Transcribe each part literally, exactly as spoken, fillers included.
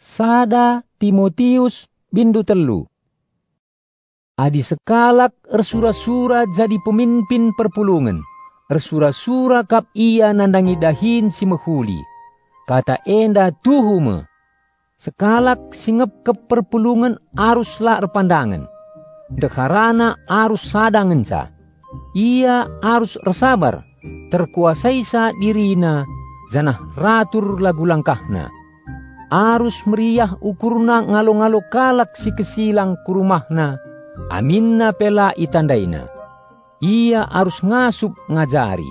Sada Timotius bindu telu. Adi sekalak ersura-sura jadi pemimpin perpulungan. Ersura-sura kap ia nandangi dahin si mehuli. Kata enda tuhume. Sekalak singep ke perpulungan aruslah erpandangan. Dekarana arus sadangan sa. Ia arus ersabar. Terkuasai sa dirina. Zanah ratur lagu langkahna. Arus meriah ukurna ngalo-ngalo kalak si kesilang kurumahna. Aminna pela itandaina. Ia arus ngasup ngajari.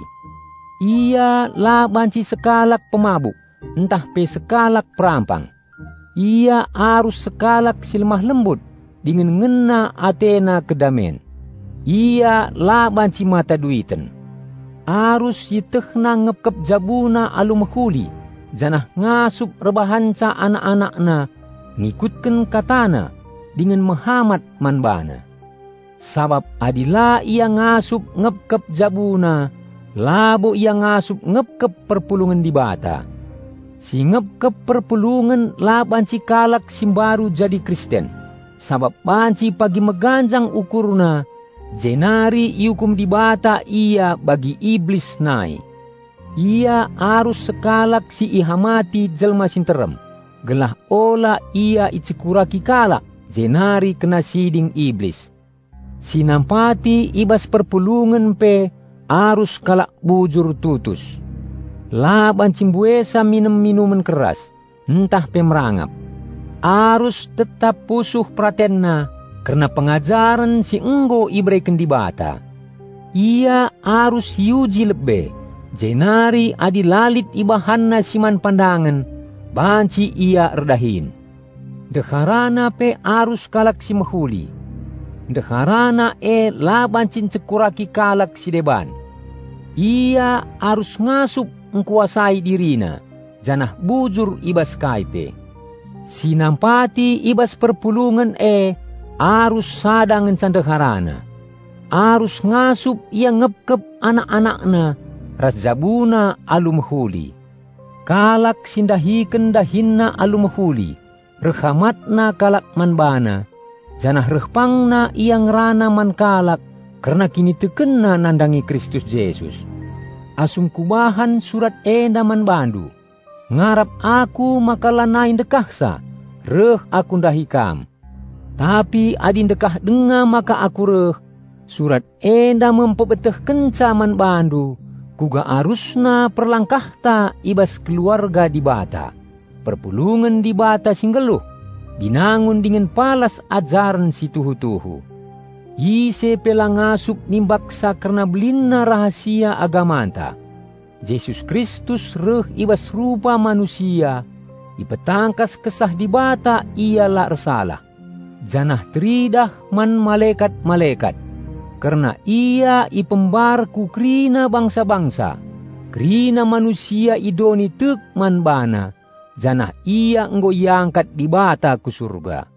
Ia la banci sekalak pemabuk. Entah pe sekalak perampang. Ia arus sekalak silmah lembut. Dengan ngena atena kedamen. Ia la banci mata duiten. Arus yitehna ngepkep jabuna alu mehuli. Janah ngasup rebahanca anak-anakna. Ngikutkan katana. Dengan Muhammad manbana. Sabab adila ia ngasup ngepkep jabuna. Labo ia ngasup ngepkep perpulungan di bata. Si ngepkep perpulungan la banci kalak simbaru jadi Kristen. Sabab banci pagi meganjang ukurna. Jenari iukum di bata ia bagi iblis nai. Ia arus sekalak si ihamati jelma sinterem. Gelah ola ia icikuraki kalak. Jenari kena siding iblis. Sinampati ibas perpulungan pe arus kalak bujur tutus. Laban cimbuesa minum minuman keras. Entah pe merangap. Arus tetap pusuh pratenna. Karena pengajaran si enggo ibreken di bata. Ia arus yuji lebih. Jenari adi lalit ibahanna siman pandangan. Banci ia erdahin. Dekarana pe arus kalak si mehuli. Dekarana e labancin cekuraki kalak si deban. Ia arus ngasup ngkuasai dirina. Janah bujur ibas kaipe. Sinampati ibas perpulungan e arus sadangan sandekarana. Arus ngasup ia ngepkep anak-anakna. Razabuna alu mehuli. Kalak sindahiken dahinna alu mehuli. Rehamatna kalak manbana. Janah rehpangna ia ngerana man kalak. Karena kini tekenna nandangi Kristus Yesus. Asum kubahan surat enda manbandu. Ngarap aku makalanain dekahsa. Reh aku ndahikam. Tapi adin dekah denga maka aku reh. Surat enda mempebeteh kenca manbandu. Kuga arusna perlangkahta ibas keluarga di bata. Perpulungan di bata singgeluh. Dinangun dengan palas ajaran si tuhu-tuhu. Ise pelang ngasup nimbaksa karena belinna rahasia agamanta. Yesus Kristus reh ibas rupa manusia. Ipetangkas kesah di bata ialah ersalah. Janah teridah man malaikat-malaikat. Karena ia ipembarku krina bangsa-bangsa. Krina manusia idoni tek man bana. Janah ia enggo yangkat di bata ku surga.